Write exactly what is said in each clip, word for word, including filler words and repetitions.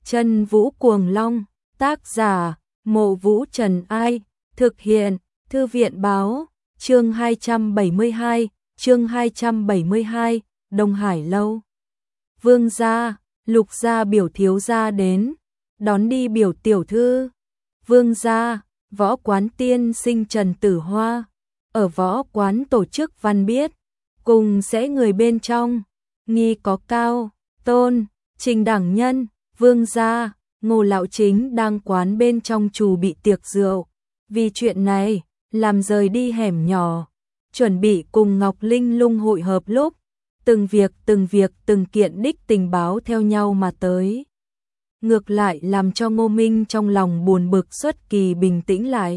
Chân Vũ Cuồng Long, tác giả, Mộ Vũ Trần Ai, thực hiện, Thư viện báo, chương hai trăm bảy mươi hai, chương hai trăm bảy mươi hai, Đông Hải Lâu. Vương gia, Lục gia biểu thiếu gia đến, đón đi biểu tiểu thư. Vương gia, võ quán tiên sinh Trần Tử Hoa, ở võ quán tổ chức văn biết, cùng sẽ người bên trong, nghi có Cao, Tôn, Trình Đẳng Nhân. Vương gia, Ngô lão chính đang quán bên trong trù bị tiệc rượu, vì chuyện này, làm rời đi hẻm nhỏ, chuẩn bị cùng Ngọc Linh Lung hội hợp lúc, từng việc từng việc từng kiện đích tình báo theo nhau mà tới. Ngược lại làm cho Ngô Minh trong lòng buồn bực xuất kỳ bình tĩnh lại.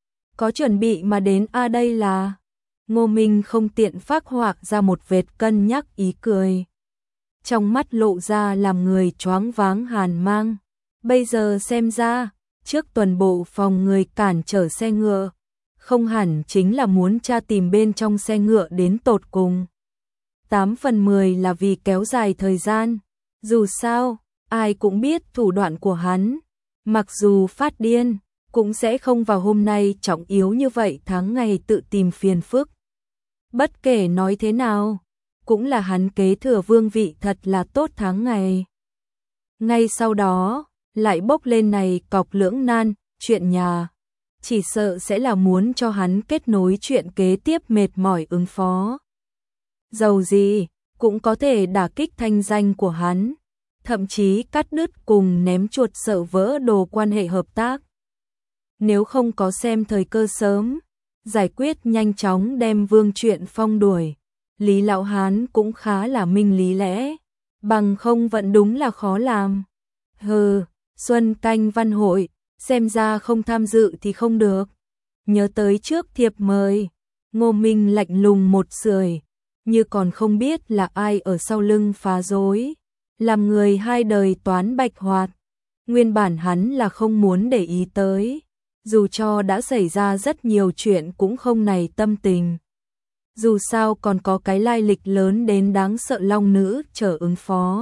Có chuẩn bị mà đến a à đây là... Ngô Minh không tiện phác họa ra một vệt cân nhắc ý cười. Trong mắt lộ ra làm người choáng váng hàn mang. Bây giờ xem ra, trước tuần bộ phòng người cản trở xe ngựa, không hẳn chính là muốn tra tìm bên trong xe ngựa đến tột cùng. Tám phần mười là vì kéo dài thời gian. Dù sao, ai cũng biết thủ đoạn của hắn. Mặc dù phát điên, cũng sẽ không vào hôm nay trọng yếu như vậy tháng ngày tự tìm phiền phức. Bất kể nói thế nào, cũng là hắn kế thừa vương vị thật là tốt tháng ngày. Ngay sau đó, lại bốc lên này cọc lưỡng nan, chuyện nhà. Chỉ sợ sẽ là muốn cho hắn kết nối chuyện kế tiếp mệt mỏi ứng phó. Dầu gì, cũng có thể đả kích thanh danh của hắn. Thậm chí cắt đứt cùng ném chuột sợ vỡ đồ quan hệ hợp tác. Nếu không có xem thời cơ sớm, giải quyết nhanh chóng đem Vương Truyện Phong đuổi, Lý Lão Hán cũng khá là minh lý lẽ, bằng không vẫn đúng là khó làm. Hừ, Xuân Canh Văn Hội, xem ra không tham dự thì không được. Nhớ tới trước thiệp mời, Ngô Minh lạnh lùng một sưởi, như còn không biết là ai ở sau lưng phá rối, làm người hai đời toán bạch hoạt. Nguyên bản hắn là không muốn để ý tới, dù cho đã xảy ra rất nhiều chuyện cũng không này tâm tình. Dù sao còn có cái lai lịch lớn đến đáng sợ long nữ chờ ứng phó.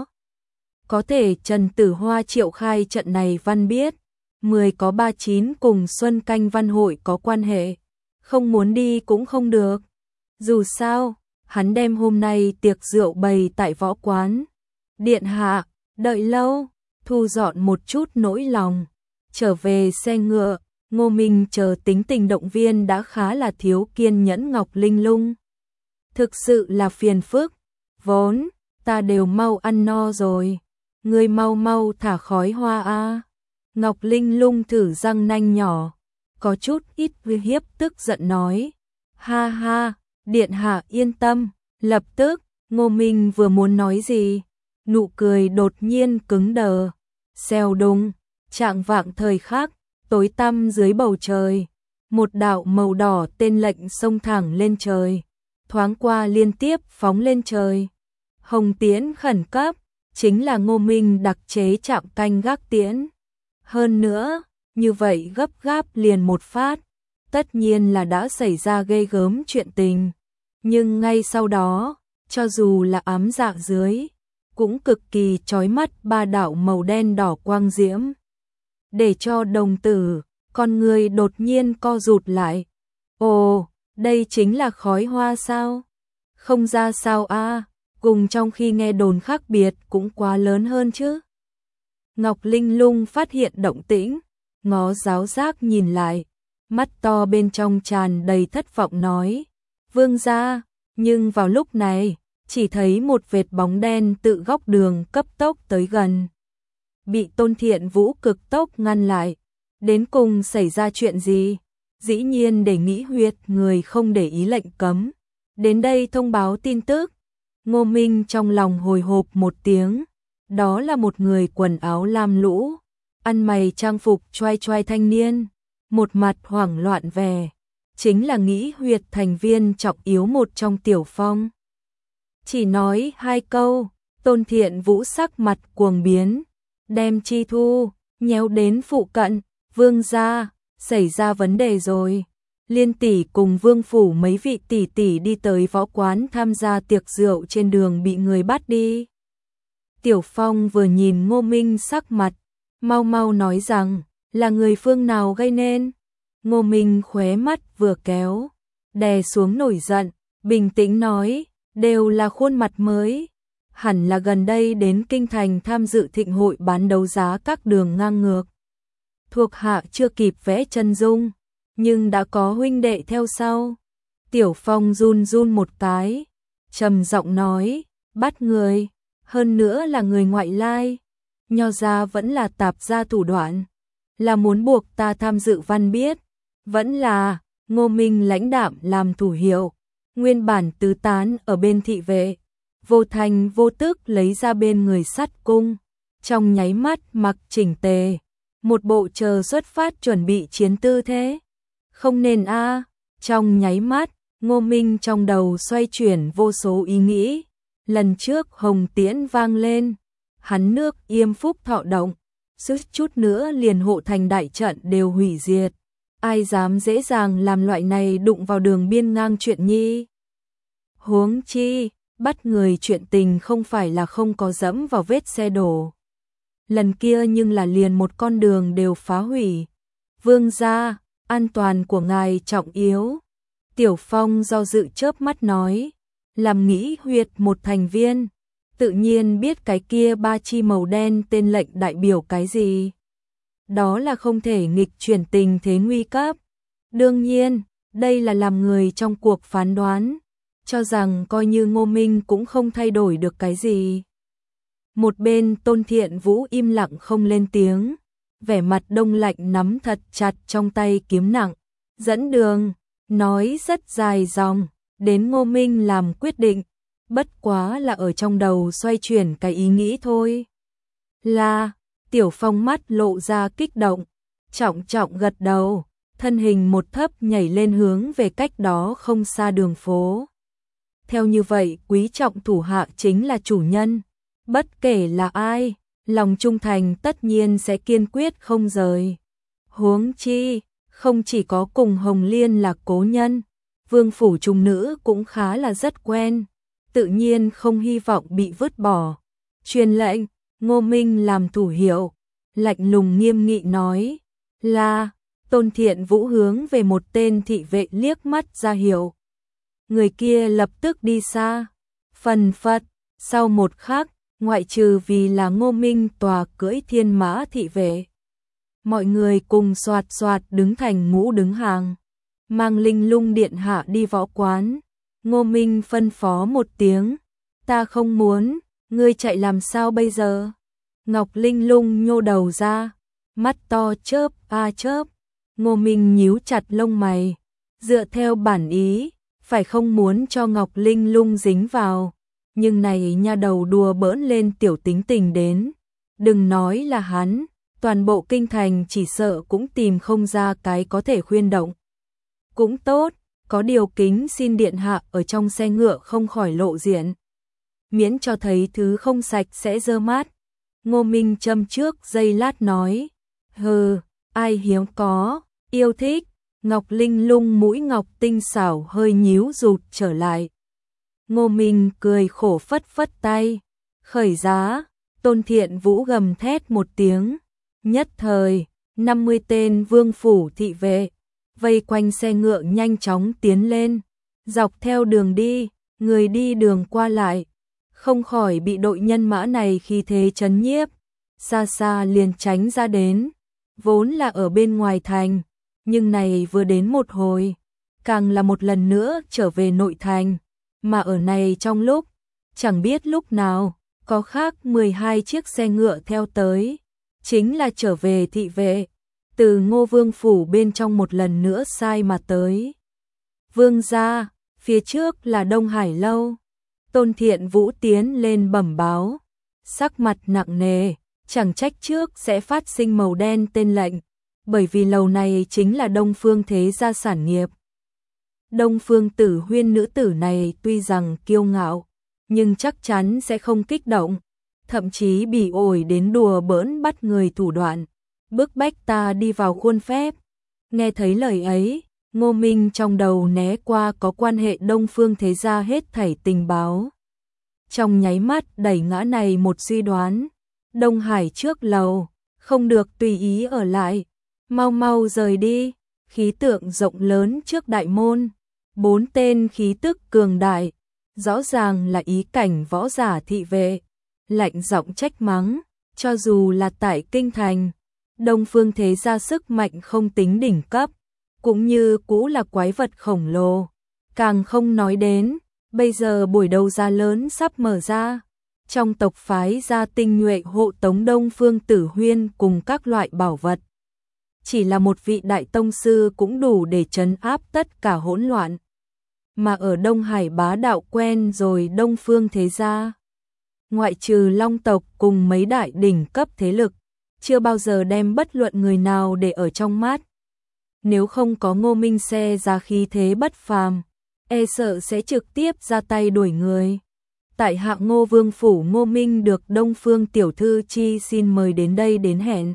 Có thể Trần Tử Hoa triệu khai trận này văn biết, mười có ba chín cùng Xuân Canh Văn Hội có quan hệ, không muốn đi cũng không được. Dù sao, hắn đem hôm nay tiệc rượu bày tại võ quán. Điện hạ, đợi lâu, thu dọn một chút nỗi lòng, trở về xe ngựa. Ngô Minh chờ tính tình động viên đã khá là thiếu kiên nhẫn Ngọc Linh Lung. Thực sự là phiền phức, vốn, ta đều mau ăn no rồi, ngươi mau mau thả khói hoa a. Ngọc Linh Lung thử răng nanh nhỏ, có chút ít uy hiếp tức giận nói. Ha ha, điện hạ yên tâm, lập tức, Ngô Minh vừa muốn nói gì, nụ cười đột nhiên cứng đờ. Xèo đùng, trạng vạng thời khắc, tối tăm dưới bầu trời, một đạo màu đỏ tên lệnh xông thẳng lên trời, thoáng qua liên tiếp phóng lên trời. Hồng tiễn khẩn cấp, chính là Ngô Minh đặc chế trạm canh gác tiễn. Hơn nữa, như vậy gấp gáp liền một phát, tất nhiên là đã xảy ra ghê gớm chuyện tình. Nhưng ngay sau đó, cho dù là ám dạ dưới, cũng cực kỳ chói mắt ba đạo màu đen đỏ quang diễm. Để cho đồng tử, con người đột nhiên co rụt lại. Ồ, đây chính là khói hoa sao? Không ra sao a, à, cùng trong khi nghe đồn khác biệt cũng quá lớn hơn chứ. Ngọc Linh Lung phát hiện động tĩnh, ngó giáo giác nhìn lại, mắt to bên trong tràn đầy thất vọng nói. Vương gia, nhưng vào lúc này, chỉ thấy một vệt bóng đen tự góc đường cấp tốc tới gần. Bị Tôn Thiện Vũ cực tốc ngăn lại. Đến cùng xảy ra chuyện gì? Dĩ nhiên để nghĩ huyệt người không để ý lệnh cấm. Đến đây thông báo tin tức. Ngô Minh trong lòng hồi hộp một tiếng. Đó là một người quần áo lam lũ, ăn mày trang phục choai choai thanh niên, một mặt hoảng loạn vẻ. Chính là nghĩ huyệt thành viên trọng yếu một trong Tiểu Phong. Chỉ nói hai câu, Tôn Thiện Vũ sắc mặt cuồng biến. Đem Chi Thu nhéo đến phụ cận. Vương gia, xảy ra vấn đề rồi. Liên tỷ cùng Vương phủ mấy vị tỷ tỷ đi tới võ quán tham gia tiệc rượu trên đường bị người bắt đi. Tiểu Phong vừa nhìn Ngô Minh sắc mặt, mau mau nói rằng, là người phương nào gây nên. Ngô Minh khóe mắt vừa kéo, đè xuống nổi giận, bình tĩnh nói, đều là khuôn mặt mới. Hẳn là gần đây đến Kinh Thành tham dự thịnh hội bán đấu giá các đường ngang ngược. Thuộc hạ chưa kịp vẽ chân dung, nhưng đã có huynh đệ theo sau. Tiểu Phong run run một cái, trầm giọng nói, bắt người, hơn nữa là người ngoại lai. Nho gia vẫn là tạp gia thủ đoạn, là muốn buộc ta tham dự văn biết, vẫn là. Ngô Minh lãnh đạm làm thủ hiệu, nguyên bản tứ tán ở bên thị vệ, vô thành vô tức lấy ra bên người sắt cung, trong nháy mắt mặc chỉnh tề, một bộ chờ xuất phát chuẩn bị chiến tư thế. Không nên a, à. Trong nháy mắt, Ngô Minh trong đầu xoay chuyển vô số ý nghĩ. Lần trước hồng tiễn vang lên, hắn nước Yêm Phúc thọ động, suýt chút nữa liền hộ thành đại trận đều hủy diệt. Ai dám dễ dàng làm loại này đụng vào đường biên ngang chuyện nhi. Huống chi, bắt người chuyện tình không phải là không có dẫm vào vết xe đổ. Lần kia nhưng là liền một con đường đều phá hủy. Vương gia, an toàn của ngài trọng yếu. Tiểu Phong do dự chớp mắt nói, làm nghĩ huyệt một thành viên, tự nhiên biết cái kia ba chi màu đen tên lệnh đại biểu cái gì. Đó là không thể nghịch chuyển tình thế nguy cấp. Đương nhiên, đây là làm người trong cuộc phán đoán, cho rằng coi như Ngô Minh cũng không thay đổi được cái gì. Một bên Tôn Thiện Vũ im lặng không lên tiếng, vẻ mặt đông lạnh nắm thật chặt trong tay kiếm nặng, dẫn đường, nói rất dài dòng, đến Ngô Minh làm quyết định, bất quá là ở trong đầu xoay chuyển cái ý nghĩ thôi. Là, Tiểu Phong mắt lộ ra kích động, trọng trọng gật đầu, thân hình một thấp nhảy lên hướng về cách đó không xa đường phố. Theo như vậy, quý trọng thủ hạ chính là chủ nhân, bất kể là ai, lòng trung thành tất nhiên sẽ kiên quyết không rời. Huống chi, không chỉ có cùng Hồng Liên là cố nhân, vương phủ trung nữ cũng khá là rất quen, tự nhiên không hy vọng bị vứt bỏ. Truyền lệnh, Ngô Minh làm thủ hiệu, lạnh lùng nghiêm nghị nói, là. Tôn Thiện Vũ hướng về một tên thị vệ liếc mắt ra hiệu. Người kia lập tức đi xa. Phần phật, sau một khắc, ngoại trừ vì là Ngô Minh tòa cưỡi thiên mã thị vệ, mọi người cùng soạt soạt đứng thành ngũ đứng hàng, mang Linh Lung điện hạ đi võ quán. Ngô Minh phân phó một tiếng, ta không muốn, ngươi chạy làm sao bây giờ? Ngọc Linh Lung nhô đầu ra, mắt to chớp a chớp. Ngô Minh nhíu chặt lông mày, dựa theo bản ý, phải không muốn cho Ngọc Linh Lung dính vào, nhưng này nha đầu đùa bỡn lên tiểu tính tình đến, đừng nói là hắn, toàn bộ kinh thành chỉ sợ cũng tìm không ra cái có thể khuyên động. Cũng tốt, có điều kính xin điện hạ ở trong xe ngựa không khỏi lộ diện, miễn cho thấy thứ không sạch sẽ dơ mát. Ngô Minh châm trước giây lát nói, hừ, ai hiếm có, yêu thích. Ngọc Linh Lung mũi ngọc tinh xảo hơi nhíu rụt trở lại. Ngô Minh cười khổ phất phất tay, khởi giá. Tôn Thiện Vũ gầm thét một tiếng, nhất thời năm mươi tên vương phủ thị vệ vây quanh xe ngựa nhanh chóng tiến lên, dọc theo đường đi, người đi đường qua lại không khỏi bị đội nhân mã này khi thế chấn nhiếp, xa xa liền tránh ra đến. Vốn là ở bên ngoài thành, nhưng này vừa đến một hồi, càng là một lần nữa trở về nội thành, mà ở này trong lúc, chẳng biết lúc nào, có khác mười hai chiếc xe ngựa theo tới, chính là trở về thị vệ, từ Ngô Vương phủ bên trong một lần nữa sai mà tới. Vương gia, phía trước là Đông Hải lâu. Tôn Thiện Vũ tiến lên bẩm báo, sắc mặt nặng nề, chẳng trách trước sẽ phát sinh màu đen tên lệnh, bởi vì lầu này chính là Đông Phương thế gia sản nghiệp. Đông Phương Tử Huyên nữ tử này tuy rằng kiêu ngạo, nhưng chắc chắn sẽ không kích động, thậm chí bị ổi đến đùa bỡn bắt người thủ đoạn, bức bách ta đi vào khuôn phép. Nghe thấy lời ấy, Ngô Minh trong đầu né qua có quan hệ Đông Phương thế gia hết thảy tình báo. Trong nháy mắt đẩy ngã này một suy đoán, Đông Hải trước lầu, không được tùy ý ở lại, mau mau rời đi. Khí tượng rộng lớn trước đại môn, bốn tên khí tức cường đại, rõ ràng là ý cảnh võ giả thị vệ, lạnh giọng trách mắng, cho dù là tại kinh thành, Đông Phương thế gia sức mạnh không tính đỉnh cấp, cũng như cũ là quái vật khổng lồ, càng không nói đến, bây giờ buổi đấu giá lớn sắp mở ra, trong tộc phái gia tinh nhuệ hộ tống Đông Phương Tử Huyên cùng các loại bảo vật. Chỉ là một vị đại tông sư cũng đủ để trấn áp tất cả hỗn loạn. Mà ở Đông Hải bá đạo quen rồi Đông Phương thế gia, ngoại trừ Long tộc cùng mấy đại đỉnh cấp thế lực, chưa bao giờ đem bất luận người nào để ở trong mắt. Nếu không có Ngô Minh xe ra khí thế bất phàm, e sợ sẽ trực tiếp ra tay đuổi người. Tại hạ Ngô Vương phủ Ngô Minh được Đông Phương tiểu thư chi xin mời đến đây đến hẹn.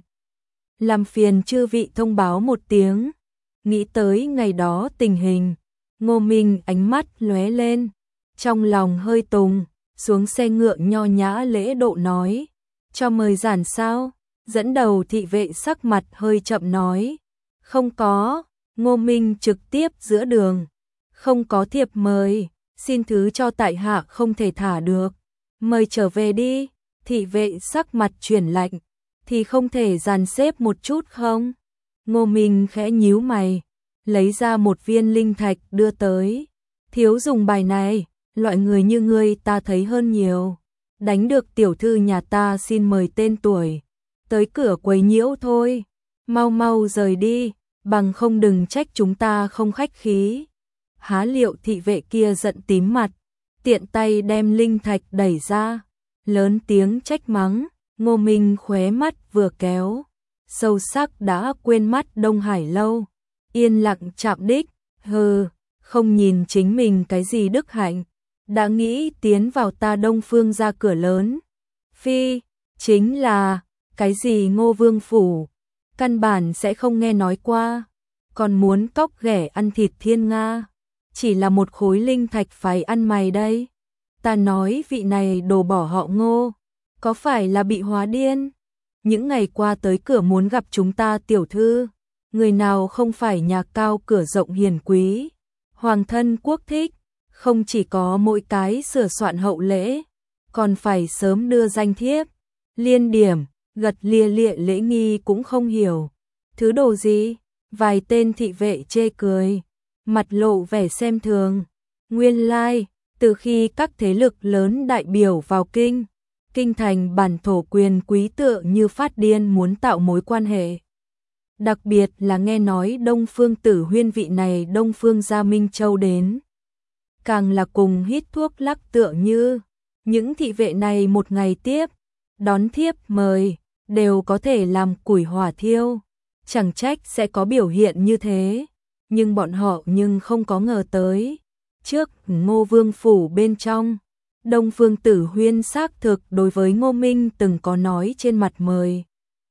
Làm phiền chư vị thông báo một tiếng. Nghĩ tới ngày đó tình hình, Ngô Minh ánh mắt lóe lên, trong lòng hơi tùng, xuống xe ngựa nho nhã lễ độ nói, cho mời giản sao? Dẫn đầu thị vệ sắc mặt hơi chậm nói, không có. Ngô Minh trực tiếp giữa đường, không có thiệp mời, xin thứ cho tại hạ không thể thả được, mời trở về đi. Thị vệ sắc mặt chuyển lạnh, thì không thể dàn xếp một chút không? Ngô Minh khẽ nhíu mày, lấy ra một viên linh thạch đưa tới, thiếu dùng bài này, loại người như ngươi ta thấy hơn nhiều, đánh được tiểu thư nhà ta xin mời tên tuổi, tới cửa quấy nhiễu thôi, mau mau rời đi, bằng không đừng trách chúng ta không khách khí. Há Liệu thị vệ kia giận tím mặt, tiện tay đem linh thạch đẩy ra, lớn tiếng trách mắng. Ngô Minh khóe mắt vừa kéo, sâu sắc đã quên mắt Đông Hải lâu, yên lặng chạm đích, hừ, không nhìn chính mình cái gì đức hạnh, đã nghĩ tiến vào ta Đông Phương ra cửa lớn. Phi, chính là, cái gì Ngô Vương phủ, căn bản sẽ không nghe nói qua, còn muốn cóc ghẻ ăn thịt thiên nga, chỉ là một khối linh thạch phải ăn mày đây. Ta nói vị này đồ bỏ họ Ngô, có phải là bị hóa điên? Những ngày qua tới cửa muốn gặp chúng ta tiểu thư, người nào không phải nhà cao cửa rộng hiền quý, hoàng thân quốc thích, không chỉ có mỗi cái sửa soạn hậu lễ, còn phải sớm đưa danh thiếp, liên điểm, gật lia lịa lễ nghi cũng không hiểu. Thứ đồ gì? Vài tên thị vệ chê cười, mặt lộ vẻ xem thường. Nguyên lai, like, từ khi các thế lực lớn đại biểu vào kinh, kinh thành bản thổ quyền quý tựa như phát điên muốn tạo mối quan hệ. Đặc biệt là nghe nói Đông Phương Tử Huyên vị này Đông Phương gia Minh Châu đến, càng là cùng hít thuốc lắc tựa như. Những thị vệ này một ngày tiếp đón thiếp mời đều có thể làm củi hỏa thiêu, chẳng trách sẽ có biểu hiện như thế. Nhưng bọn họ nhưng không có ngờ tới, trước Ngô Vương phủ bên trong, Đông Phương Tử Huyên xác thực đối với Ngô Minh từng có nói trên mặt mời.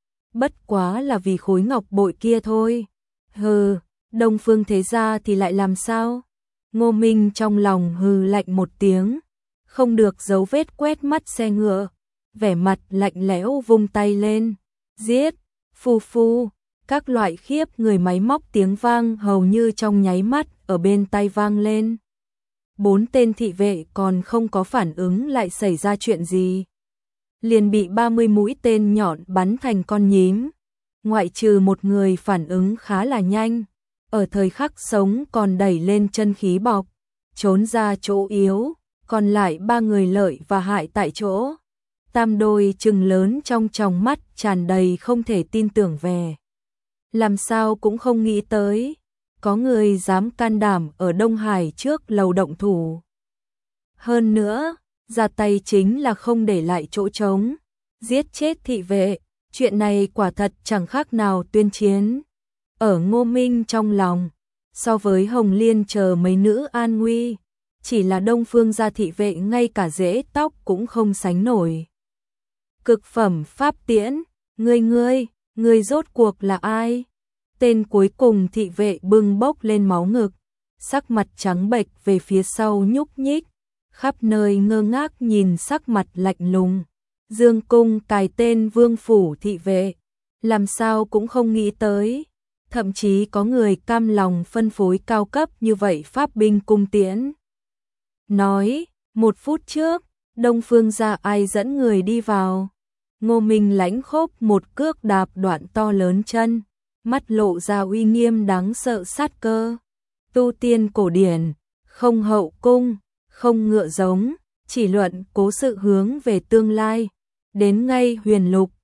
Bất quá là vì khối ngọc bội kia thôi. Hừ, Đông Phương thế gia thì lại làm sao? Ngô Minh trong lòng hừ lạnh một tiếng, không được dấu vết quét mắt xe ngựa, vẻ mặt lạnh lẽo vung tay lên, giết, phu phu, các loại khiếp người máy móc tiếng vang hầu như trong nháy mắt ở bên tai vang lên. Bốn tên thị vệ còn không có phản ứng lại xảy ra chuyện gì, liền bị ba mươi mũi tên nhọn bắn thành con nhím. Ngoại trừ một người phản ứng khá là nhanh, ở thời khắc sống còn đẩy lên chân khí bọc, trốn ra chỗ yếu, còn lại ba người lợi và hại tại chỗ. Tam đôi trừng lớn trong tròng mắt tràn đầy không thể tin tưởng về. Làm sao cũng không nghĩ tới, có người dám can đảm ở Đông Hải trước lầu động thủ. Hơn nữa, ra tay chính là không để lại chỗ trống, giết chết thị vệ, chuyện này quả thật chẳng khác nào tuyên chiến. Ở Ngô Minh trong lòng, so với Hồng Liên chờ mấy nữ an nguy, chỉ là Đông Phương gia thị vệ ngay cả rễ tóc cũng không sánh nổi. Cực phẩm pháp tiễn, ngươi ngươi, ngươi rốt cuộc là ai? Tên cuối cùng thị vệ bưng bốc lên máu ngực, sắc mặt trắng bệch về phía sau nhúc nhích, khắp nơi ngơ ngác nhìn sắc mặt lạnh lùng. Dương cung cài tên Vương phủ thị vệ, làm sao cũng không nghĩ tới, thậm chí có người cam lòng phân phối cao cấp như vậy pháp binh cung tiễn. Nói, một phút trước, Đông Phương gia ai dẫn người đi vào. Ngô Minh lãnh khốc một cước đạp đoạn to lớn chân, mắt lộ ra uy nghiêm đáng sợ sát cơ. Tu tiên cổ điển, không hậu cung, không ngựa giống, chỉ luận cố sự hướng về tương lai. Đến ngay huyền lục,